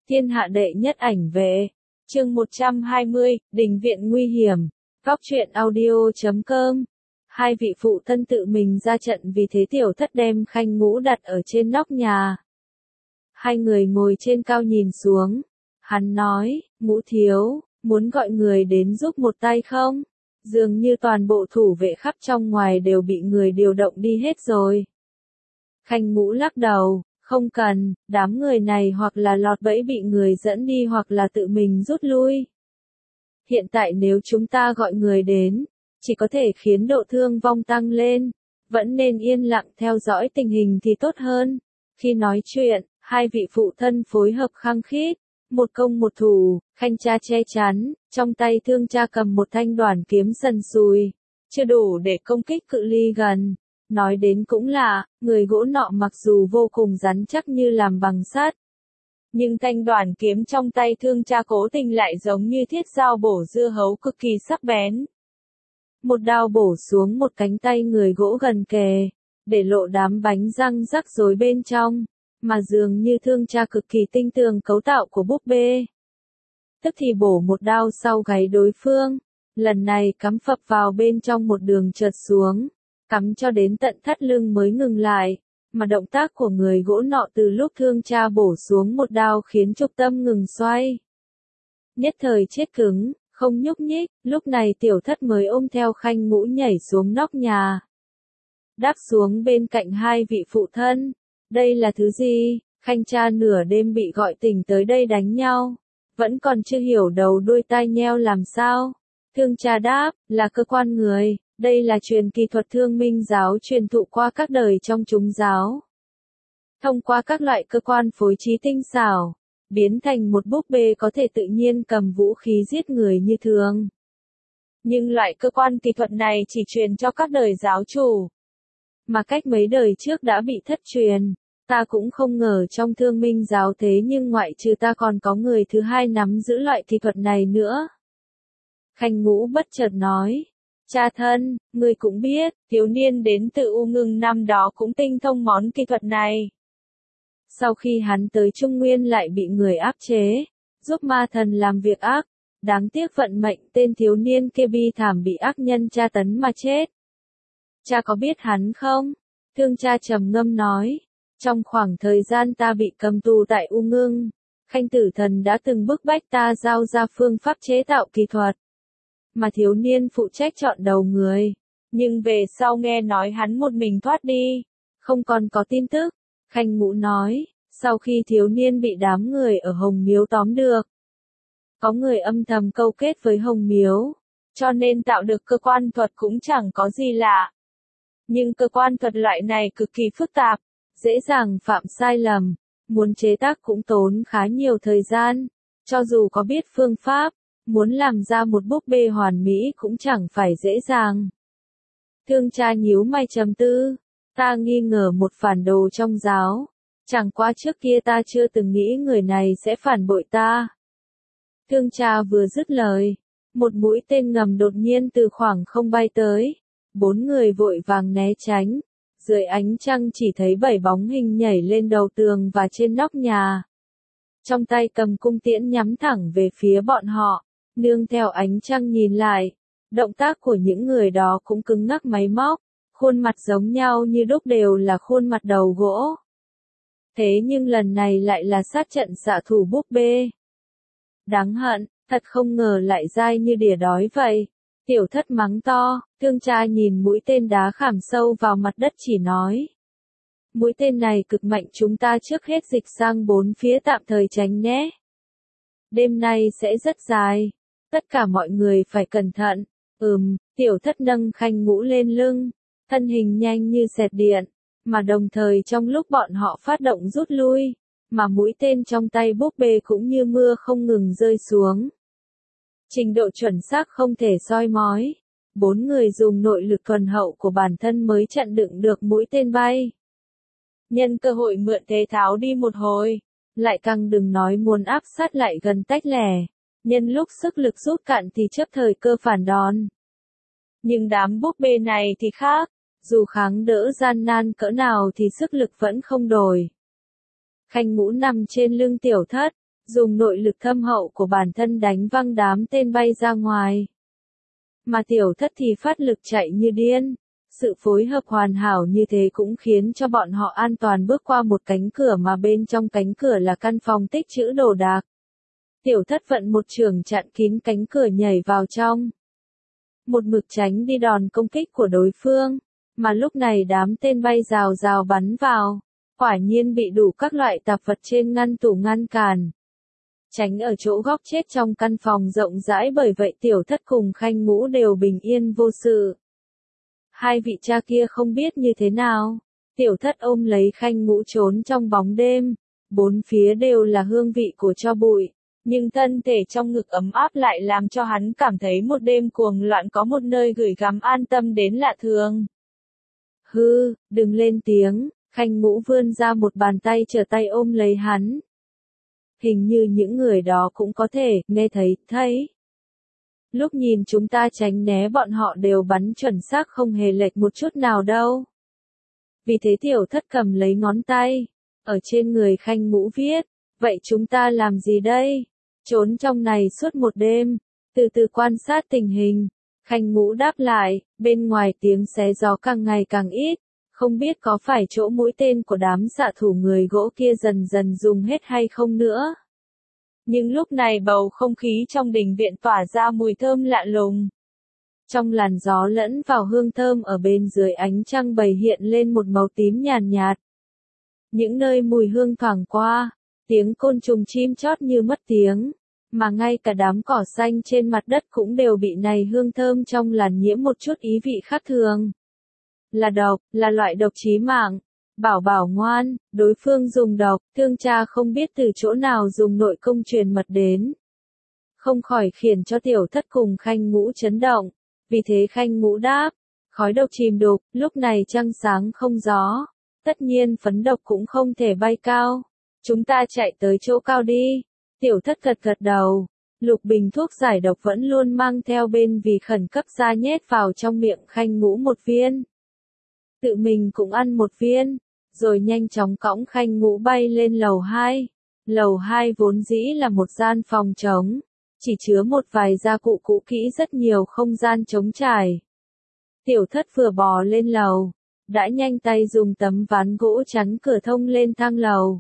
Thiên hạ đệ nhất ảnh vệ. Chương 120, Đình viện nguy hiểm. Góc truyện audio.com. Hai vị phụ thân tự mình ra trận, vì thế Tiểu Thất đem Khanh Ngũ đặt ở trên nóc nhà. Hai người ngồi trên cao nhìn xuống. Hắn nói, Ngũ thiếu, muốn gọi người đến giúp một tay không? Dường như toàn bộ thủ vệ khắp trong ngoài đều bị người điều động đi hết rồi. Khanh Ngũ lắc đầu, không cần, đám người này hoặc là lọt bẫy bị người dẫn đi hoặc là tự mình rút lui. Hiện tại nếu chúng ta gọi người đến, chỉ có thể khiến độ thương vong tăng lên, vẫn nên yên lặng theo dõi tình hình thì tốt hơn. Khi nói chuyện, hai vị phụ thân phối hợp khăng khít, một công một thủ. Khanh cha che chắn, trong tay Thương cha cầm một thanh đoản kiếm sần sùi, chưa đủ để công kích cự ly gần. Nói đến cũng lạ, người gỗ nọ mặc dù vô cùng rắn chắc như làm bằng sắt, nhưng thanh đoản kiếm trong tay Thương cha cố tình lại giống như thiết dao bổ dưa hấu cực kỳ sắc bén. Một đao bổ xuống một cánh tay người gỗ gần kề, để lộ đám bánh răng rắc rối bên trong, mà dường như Thương cha cực kỳ tinh tường cấu tạo của búp bê. Tức thì bổ một đao sau gáy đối phương, lần này cắm phập vào bên trong một đường trượt xuống, cắm cho đến tận thắt lưng mới ngừng lại, mà động tác của người gỗ nọ từ lúc Thương cha bổ xuống một đao khiến trục tâm ngừng xoay. Nhất thời chết cứng, không nhúc nhích, lúc này Tiểu Thất mới ôm theo Khanh Ngũ nhảy xuống nóc nhà. Đáp xuống bên cạnh hai vị phụ thân. Đây là thứ gì? Khanh cha nửa đêm bị gọi tỉnh tới đây đánh nhau, vẫn còn chưa hiểu đầu đuôi tai nheo làm sao. Thương cha đáp, là cơ quan người. Đây là truyền kỳ thuật Thương Minh giáo truyền thụ qua các đời trong chúng giáo. Thông qua các loại cơ quan phối trí tinh xảo, biến thành một búp bê có thể tự nhiên cầm vũ khí giết người như thường. Nhưng loại cơ quan kỳ thuật này chỉ truyền cho các đời giáo chủ, mà cách mấy đời trước đã bị thất truyền. Ta cũng không ngờ trong Thương Minh giáo thế nhưng ngoại trừ ta còn có người thứ hai nắm giữ loại kỳ thuật này nữa. Khanh Ngũ bất chợt nói. Cha thân, ngươi cũng biết, thiếu niên đến từ U Ngưng năm đó cũng tinh thông món kỹ thuật này. Sau khi hắn tới Trung Nguyên lại bị người áp chế, giúp ma thần làm việc ác, đáng tiếc vận mệnh tên thiếu niên kia bi thảm bị ác nhân tra tấn mà chết. Cha có biết hắn không? Thương cha trầm ngâm nói, trong khoảng thời gian ta bị cầm tù tại U Ngưng, Khanh Tử Thần đã từng bức bách ta giao ra phương pháp chế tạo kỳ thuật, mà thiếu niên phụ trách chọn đầu người, nhưng về sau nghe nói hắn một mình thoát đi, không còn có tin tức. Khanh Ngũ nói, sau khi thiếu niên bị đám người ở Hồng Miếu tóm được, có người âm thầm câu kết với Hồng Miếu, cho nên tạo được cơ quan thuật cũng chẳng có gì lạ. Nhưng cơ quan thuật loại này cực kỳ phức tạp, dễ dàng phạm sai lầm, muốn chế tác cũng tốn khá nhiều thời gian, cho dù có biết phương pháp, muốn làm ra một búp bê hoàn mỹ cũng chẳng phải dễ dàng. Thương cha nhíu mày trầm tư, ta nghi ngờ một phản đồ trong giáo, chẳng qua trước kia ta chưa từng nghĩ người này sẽ phản bội ta. Thương cha vừa dứt lời, một mũi tên ngầm đột nhiên từ khoảng không bay tới, bốn người vội vàng né tránh, dưới ánh trăng chỉ thấy 7 bóng hình nhảy lên đầu tường và trên nóc nhà. Trong tay cầm cung tiễn nhắm thẳng về phía bọn họ. Nương theo ánh trăng nhìn lại, động tác của những người đó cũng cứng ngắc máy móc, khuôn mặt giống nhau như đúc đều là khuôn mặt đầu gỗ. Thế nhưng lần này lại là sát trận xạ thủ búp bê. Đáng hận, thật không ngờ lại dai như đỉa đói vậy. Tiểu Thất mắng to, Thương cha nhìn mũi tên đá khảm sâu vào mặt đất chỉ nói. Mũi tên này cực mạnh, chúng ta trước hết dịch sang bốn phía tạm thời tránh nhé. Đêm nay sẽ rất dài. Tất cả mọi người phải cẩn thận. Tiểu Thất nâng Khanh Ngũ lên lưng, thân hình nhanh như xẹt điện, mà đồng thời trong lúc bọn họ phát động rút lui, mà mũi tên trong tay búp bê cũng như mưa không ngừng rơi xuống. Trình độ chuẩn xác không thể soi mói. Bốn người dùng nội lực thuần hậu của bản thân mới chặn đựng được mũi tên bay. Nhân cơ hội mượn thế tháo đi một hồi, lại càng đừng nói muốn áp sát lại gần tách lẻ. Nhân lúc sức lực rút cạn thì chấp thời cơ phản đòn. Nhưng đám búp bê này thì khác, dù kháng đỡ gian nan cỡ nào thì sức lực vẫn không đổi. Khanh Ngũ nằm trên lưng Tiểu Thất, dùng nội lực thâm hậu của bản thân đánh văng đám tên bay ra ngoài. Mà tiểu thất thì phát lực chạy như điên. Sự phối hợp hoàn hảo như thế cũng khiến cho bọn họ an toàn bước qua một cánh cửa mà bên trong cánh cửa là căn phòng tích trữ đồ đạc. Tiểu thất vận một chưởng chặn kín cánh cửa nhảy vào trong. Một mực tránh đi đòn công kích của đối phương, mà lúc này đám tên bay rào rào bắn vào, quả nhiên bị đủ các loại tạp vật trên ngăn tủ ngăn cản. Tránh ở chỗ góc chết trong căn phòng rộng rãi, bởi vậy tiểu thất cùng Khanh Ngũ đều bình yên vô sự. Hai vị cha kia không biết như thế nào, tiểu thất ôm lấy Khanh Ngũ trốn trong bóng đêm, bốn phía đều là hương vị của tro bụi, nhưng thân thể trong ngực ấm áp lại làm cho hắn cảm thấy một đêm cuồng loạn có một nơi gửi gắm an tâm đến lạ thường. Hư, đừng lên tiếng, Khanh Ngũ vươn ra một bàn tay trở tay ôm lấy hắn. Hình như những người đó cũng có thể nghe thấy. Lúc nhìn chúng ta tránh né bọn họ đều bắn chuẩn xác không hề lệch một chút nào đâu. Vì thế tiểu thất cầm lấy ngón tay, ở trên người Khanh Ngũ viết, vậy chúng ta làm gì đây? Trốn trong này suốt một đêm, từ từ quan sát tình hình. Khanh Ngũ đáp lại, bên ngoài tiếng xé gió càng ngày càng ít, không biết có phải chỗ mũi tên của đám xạ thủ người gỗ kia dần dần dùng hết hay không nữa. Nhưng lúc này bầu không khí trong đình viện tỏa ra mùi thơm lạ lùng. Trong làn gió lẫn vào hương thơm ở bên dưới ánh trăng bày hiện lên một màu tím nhàn nhạt. Những nơi mùi hương thoảng qua, tiếng côn trùng chim chót như mất tiếng, mà ngay cả đám cỏ xanh trên mặt đất cũng đều bị này hương thơm trong làn nhiễm một chút ý vị khác thường. Là độc, là loại độc chí mạng. Bảo bảo ngoan, đối phương dùng độc, thương cha không biết từ chỗ nào dùng nội công truyền mật đến. Không khỏi khiến cho tiểu thất cùng Khanh Ngũ chấn động, vì thế Khanh Ngũ đáp, khói độc chìm đục, lúc này trăng sáng không gió, tất nhiên phấn độc cũng không thể bay cao, chúng ta chạy tới chỗ cao đi. Tiểu thất gật gật đầu, lục bình thuốc giải độc vẫn luôn mang theo bên vì khẩn cấp ra nhét vào trong miệng Khanh Ngũ một viên. Tự mình cũng ăn một viên. Rồi nhanh chóng cõng Khanh Ngũ bay lên lầu 2. Lầu 2 vốn dĩ là một gian phòng trống, chỉ chứa một vài gia cụ cũ kỹ, rất nhiều không gian trống trải. Tiểu thất vừa bò lên lầu, đã nhanh tay dùng tấm ván gỗ chắn cửa thông lên thang lầu.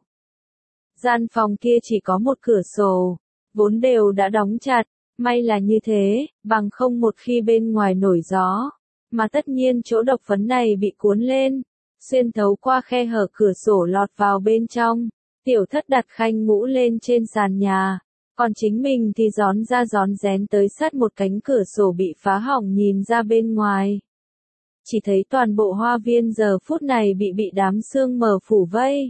Gian phòng kia chỉ có một cửa sổ, vốn đều đã đóng chặt, may là như thế, bằng không một khi bên ngoài nổi gió, mà tất nhiên chỗ độc phấn này bị cuốn lên, xuyên thấu qua khe hở cửa sổ lọt vào bên trong. Tiểu thất đặt Khanh Ngũ lên trên sàn nhà, còn chính mình thì rón ra rón rén tới sát một cánh cửa sổ bị phá hỏng nhìn ra bên ngoài. Chỉ thấy toàn bộ hoa viên giờ phút này bị đám sương mờ phủ vây.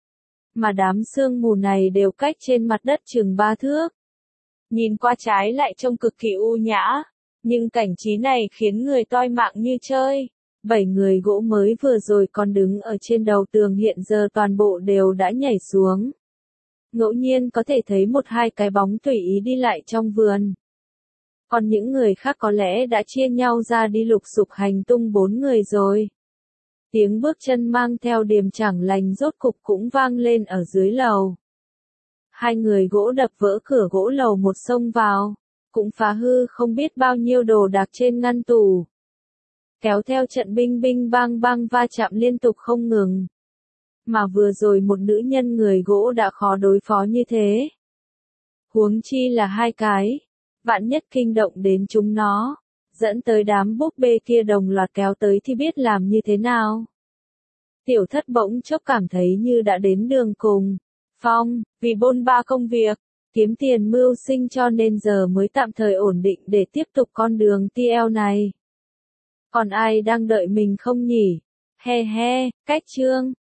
Mà đám sương mù này đều cách trên mặt đất chừng 3 thước. Nhìn qua trái lại trông cực kỳ u nhã, nhưng cảnh trí này khiến người toi mạng như chơi. 7 người gỗ mới vừa rồi còn đứng ở trên đầu tường hiện giờ toàn bộ đều đã nhảy xuống. Ngẫu nhiên có thể thấy một hai cái bóng tùy ý đi lại trong vườn. Còn những người khác có lẽ đã chia nhau ra đi lục sục hành tung 4 người rồi. Tiếng bước chân mang theo điềm chẳng lành rốt cục cũng vang lên ở dưới lầu. 2 người gỗ đập vỡ cửa gỗ lầu một xông vào, cũng phá hư không biết bao nhiêu đồ đạc trên ngăn tủ. Kéo theo trận binh binh bang bang va chạm liên tục không ngừng. Mà vừa rồi một nữ nhân người gỗ đã khó đối phó như thế. Huống chi là 2 cái, vạn nhất kinh động đến chúng nó, dẫn tới đám búp bê kia đồng loạt kéo tới thì biết làm như thế nào. Tiểu thất bỗng chốc cảm thấy như đã đến đường cùng. Phong, vì bôn ba công việc, kiếm tiền mưu sinh cho nên giờ mới tạm thời ổn định để tiếp tục con đường TL này. Còn ai đang đợi mình không nhỉ? He he, cách chương.